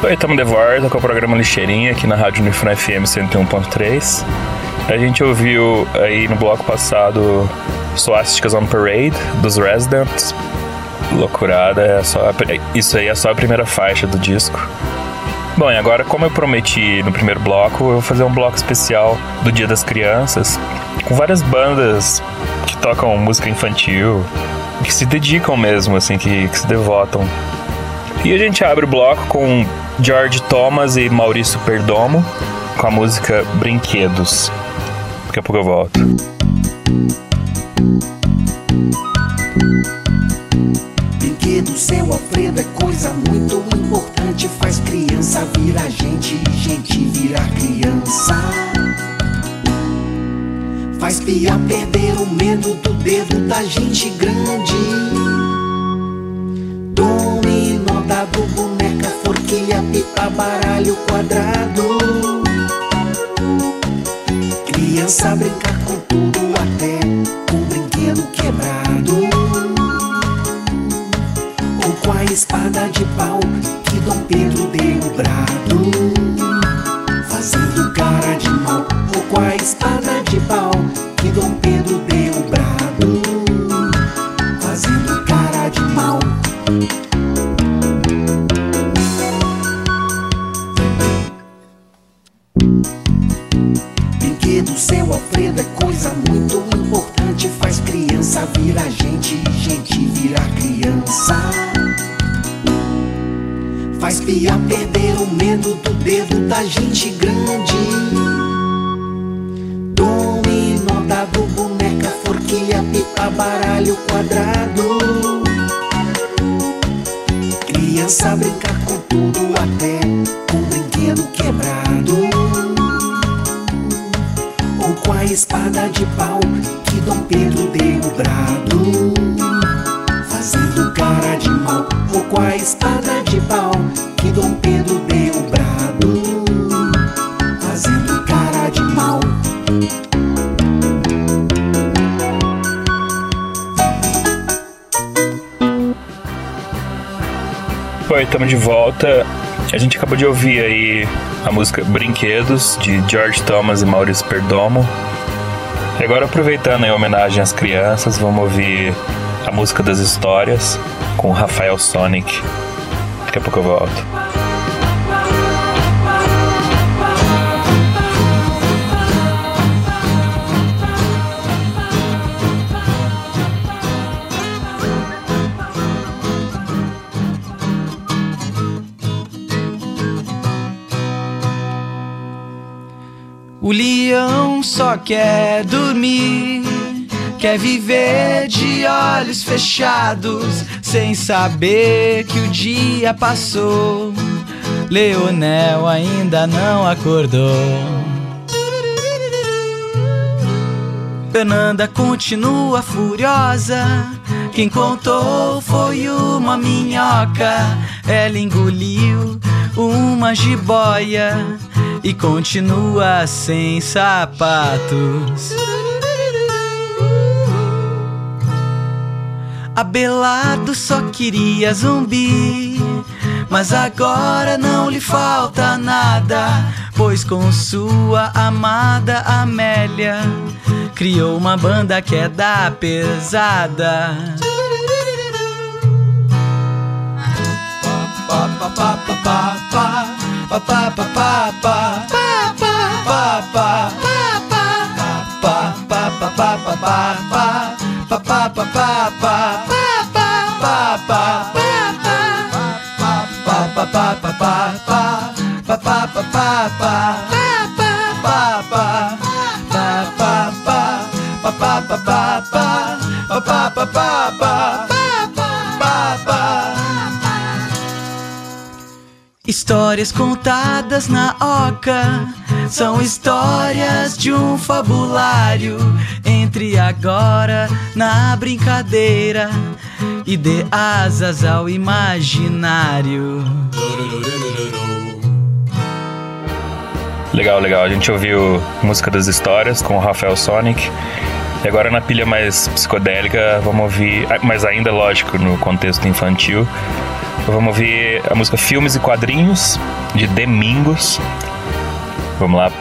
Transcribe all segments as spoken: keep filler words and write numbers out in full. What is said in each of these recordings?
Oi, estamos de volta com o programa Lixeirinha aqui na Rádio Unifran F M cento e um ponto três. A gente ouviu aí no bloco passado Swastikas on Parade, dos Residents. Loucurada, é só, isso aí é só a primeira faixa do disco. Bom, e agora, como eu prometi no primeiro bloco, eu vou fazer um bloco especial do Dia das Crianças, com várias bandas que tocam música infantil, que se dedicam mesmo, assim, que, que se devotam. E a gente abre o bloco com George Thomas e Maurício Perdomo, com a música Brinquedos. Daqui a pouco eu volto. Brinquedo, seu Alfredo, é coisa muito importante. Faz criança virar gente e gente virar criança. Faz piar perder o medo do dedo da gente grande. Dominó, dado, boneca, forquilha, pipa, baralho, quadrado. Criança brinca com tudo, até com brinquedo quebrado. Ou com a espada de pau que Dom Pedro deu o brado, fazendo cara de mal. Ou com a espada de pau que Dom Pedro deu o brado, fazendo cara de mal. Brinquedo, seu Alfredo, é coisa muito importante. Faz criança virar gente e gente virar criança. Faz piar perder o medo do dedo da gente grande. Dominó, dado, boneca, forquilha, pipa, baralho, quadrado. Criança brinca com tudo, até com brinquedo quebrado. Ou com a espada de pau que Dom Pedro deu o brado, fazendo cara de mal. Ou com a espada de pau que Dom Pedro deu o brado, fazendo cara de mal. Oi, estamos de volta. A gente acabou de ouvir aí a música Brinquedos, de George Thomas e Maurício Perdomo. E agora, aproveitando em homenagem às crianças, vamos ouvir a música das histórias com o Rafael Sonic. Daqui a pouco eu volto. O leão só quer dormir, quer viver de olhos fechados, sem saber que o dia passou. Leonel ainda não acordou. Fernanda continua furiosa, quem contou foi uma minhoca. Ela engoliu uma jiboia e continua sem sapatos. Abelardo só queria zumbi, mas agora não lhe falta nada, pois com sua amada Amélia criou uma banda que é da pesada. Pa pa pa pa pa pa. Pa pa pa pa pa pa pa pa pa pa pa pa pa pa pa pa pa pa pa Histórias contadas na oca são histórias de um fabulário. Entre agora na brincadeira e dê asas ao imaginário. Legal, legal. A gente ouviu Música das Histórias com o Rafael Sonic. E agora na pilha mais psicodélica vamos ouvir, mas ainda lógico no contexto infantil, Vamos ouvir a música Filmes e Quadrinhos, de Demingos. Vamos lá.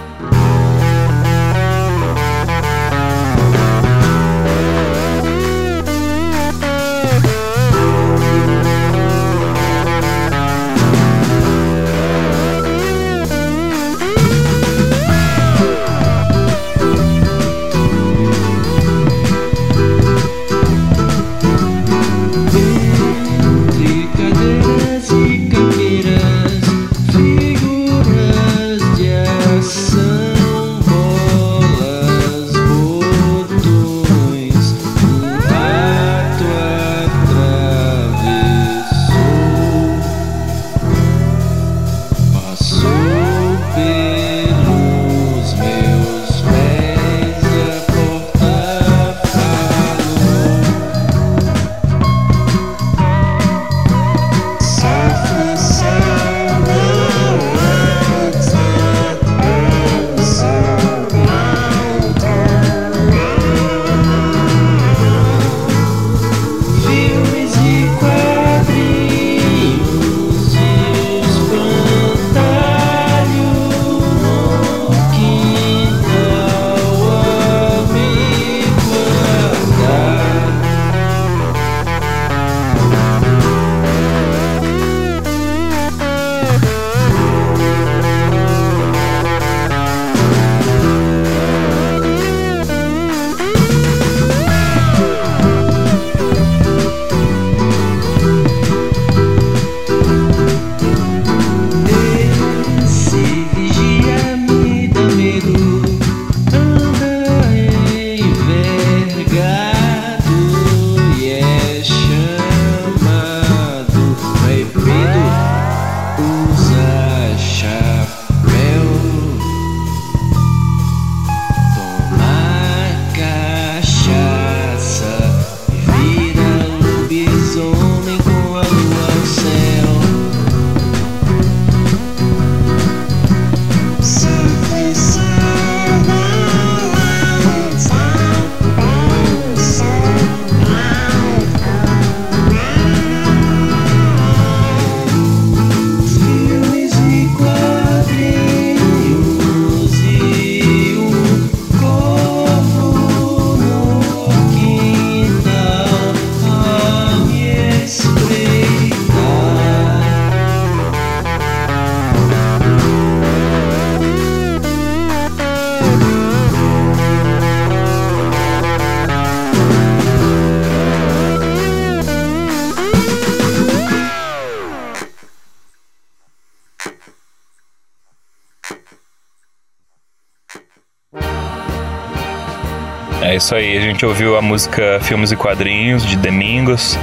É isso aí, a gente ouviu a música Filmes e Quadrinhos, de Demingos.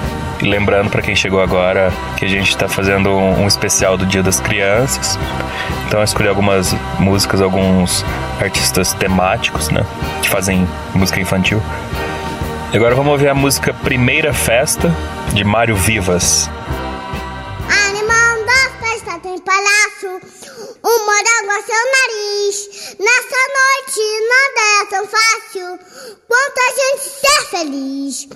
E lembrando para quem chegou agora que a gente está fazendo um, um especial do Dia das Crianças. Então eu escolhi algumas músicas, alguns artistas temáticos, né, que fazem música infantil. E agora vamos ouvir a música Primeira Festa, de Mário Vivas. Animal da festa tem palhaço, um morango ao seu nariz. Nessa noite nada é tão fácil quanto a gente ser feliz.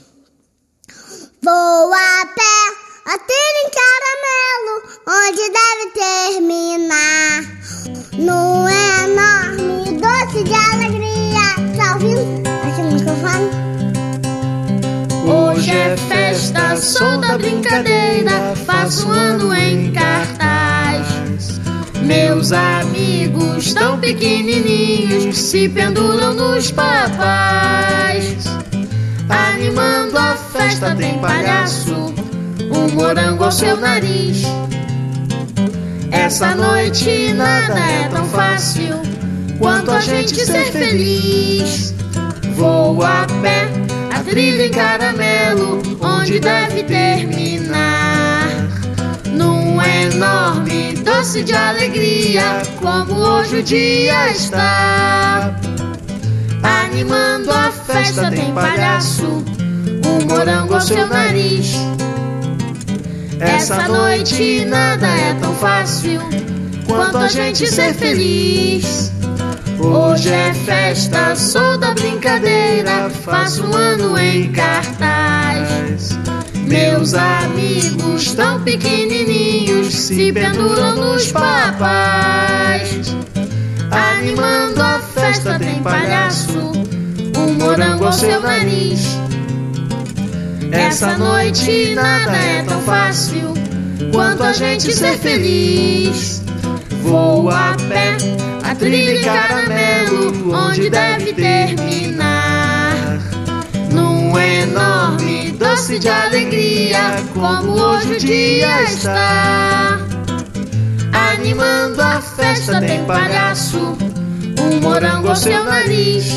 Vou a pé, atiro em caramelo, onde deve terminar. Num enorme doce de alegria. Tá ouvindo? Aqui no microfone. Hoje é festa, sou da brincadeira, faço um ano em cartaz. Meus amigos tão pequenininhos se penduram nos papais. Animando a festa tem palhaço, um morango ao seu nariz. Essa noite nada é tão fácil quanto a gente ser feliz. Vou a pé, a trilha em caramelo, onde deve terminar. Num enorme doce de alegria, como hoje o dia está. Animando a festa tem palhaço, um morango ao seu nariz. Essa noite nada é tão fácil quanto a gente ser feliz. Hoje é festa, sou da brincadeira, faço um ano em cartaz. Meus amigos tão pequenininhos se penduram nos papais. Animando a festa tem palhaço, um morango ao seu nariz. Essa noite nada é tão fácil quanto a gente ser feliz. Vou a pé, a trilha em caramelo, onde deve terminar num enorme doce de alegria, como hoje o dia está. Animando a festa tem palhaço, um morango ao seu nariz.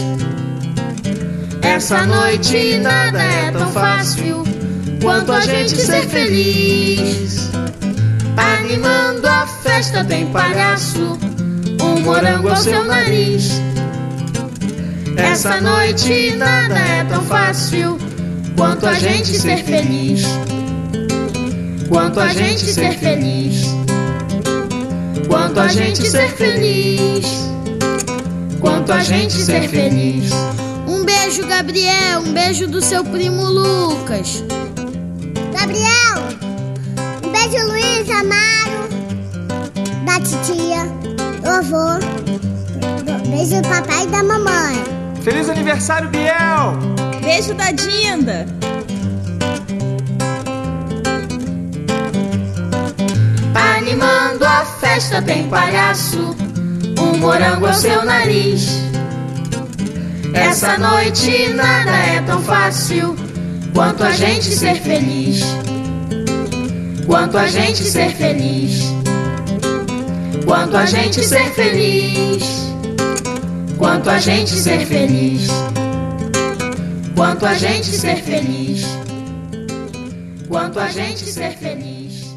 Essa noite nada é tão fácil quanto a gente ser feliz. Animando a festa tem palhaço, um morango ao seu nariz. Essa noite nada é tão fácil quanto a gente ser feliz. Quanto a gente ser feliz. Quanto a gente ser feliz. Quanto a gente ser feliz. Um beijo, Gabriel. Um beijo do seu primo Lucas. Gabriel, um beijo, Luiz, Amaro, da titia, do avô, beijo do papai e da mamãe. Feliz aniversário, Biel! Beijo da Dinda. Animando a festa tem palhaço, um morango ao seu nariz. Essa noite nada é tão fácil quanto a gente ser feliz. Quanto a gente ser feliz. Quanto a gente ser feliz. Quanto a gente ser feliz. Quanto a gente ser feliz. Quanto a gente ser feliz.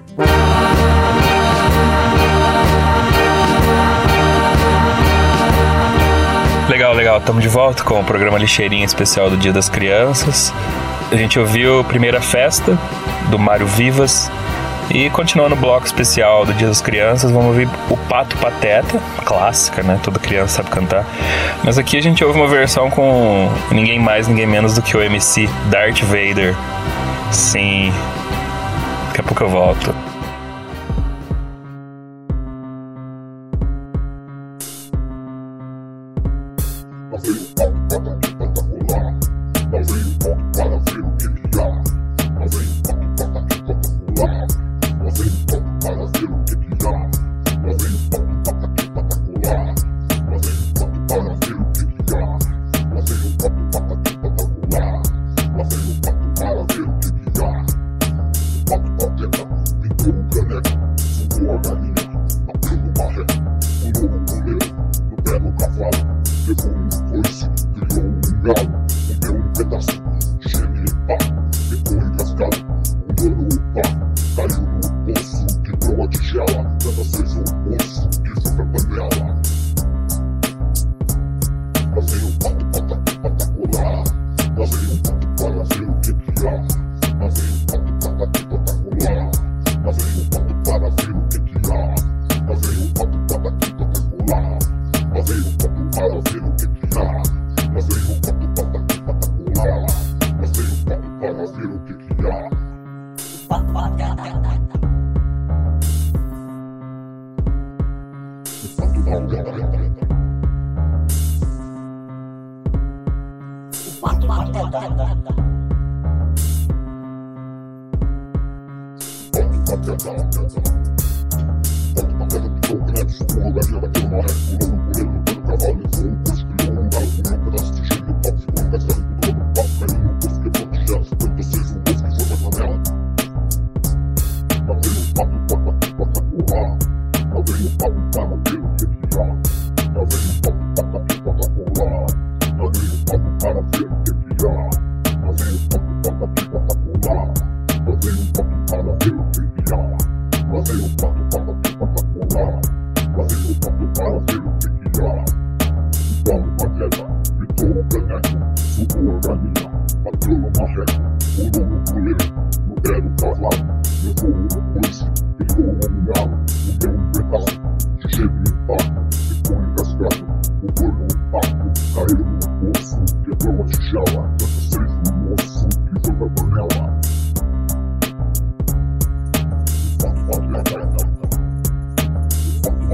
Legal, legal. Estamos de volta com o programa Lixeirinha especial do Dia das Crianças. A gente ouviu a primeira festa do Mário Vivas. E continuando o bloco especial do Dia das Crianças, vamos ouvir o Pato Pateta, clássica, né? Toda criança sabe cantar. Mas aqui a gente ouve uma versão com ninguém mais, ninguém menos do que o M C Darth Vader. Sim. Daqui a pouco eu volto.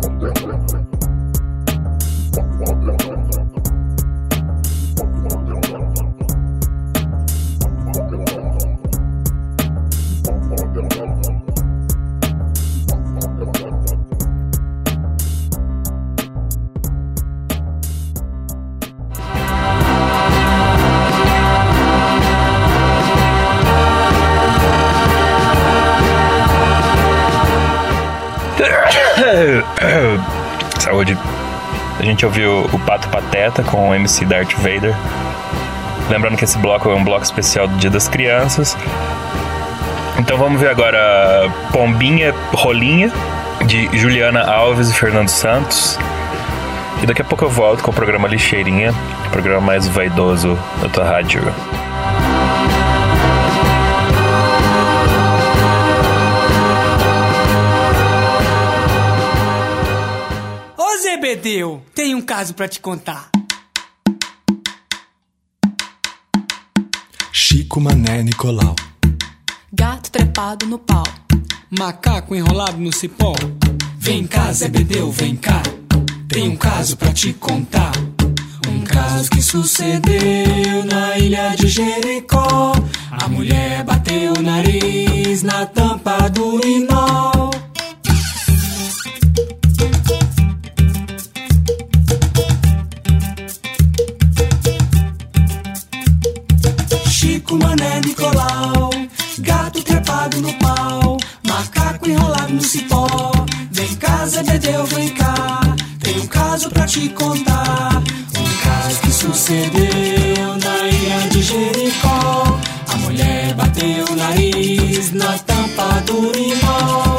Saúde. A gente ouviu o Pato Pateta com o M C Darth Vader. Lembrando que esse bloco é um bloco especial do Dia das Crianças. Então vamos ver agora Pombinha Rolinha, de Juliana Alves e Fernando Santos. E daqui a pouco eu volto com o programa Lixeirinha, o programa mais vaidoso da tua rádio. Zebedeu, tem um caso pra te contar. Chico, Mané, Nicolau. Gato trepado no pau. Macaco enrolado no cipó. Vem cá, Zebedeu, vem cá. Tem um caso pra te contar. Um caso que sucedeu na ilha de Jericó. A mulher bateu o nariz na tampa do urinol. Chico, Mané, Nicolau, gato trepado no pau, macaco enrolado no cipó. Vem cá, Zebedeu, vem cá, tem um caso pra te contar. Um caso que sucedeu na ilha de Jericó. A mulher bateu o nariz na tampa do urinol.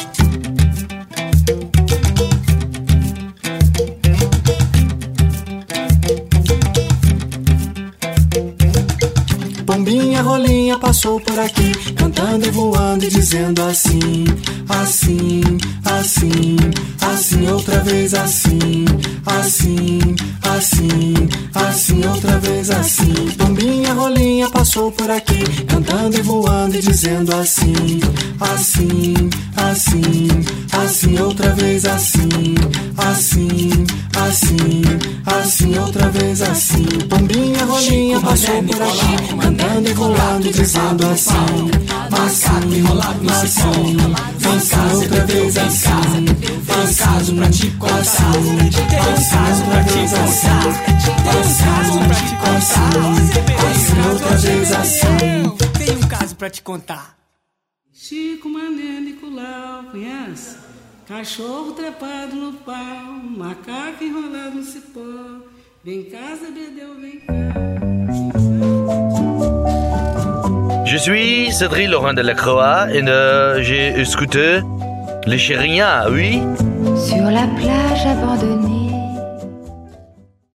Pombinha Rolinha passou por aqui, cantando e voando e dizendo assim, assim, assim, assim, outra vez assim, assim, assim, assim, outra vez assim. Pombinha Rolinha passou por aqui, cantando e voando e dizendo assim, assim, assim, assim, outra vez assim, assim, assim, assim, outra vez assim. Pombinha Rolinha passou por aqui, cantando e rolando e dizendo assim, assim, assim, assim, outra vez assim, tem caso pra te contar, tem caso pra te contar, tem caso pra te contar, assim, outra vez assim, tem um caso pra te contar. Chico, Mané, Nicolau, conhece? Cachorro trepado no pau, macaco enrolado no cipó. Vem cá, Zebedeu, vem cá. Je suis Cédric Laurent Delacroix et euh, j'ai écouté Lixeirinha, oui. Sur la plage abandonnée,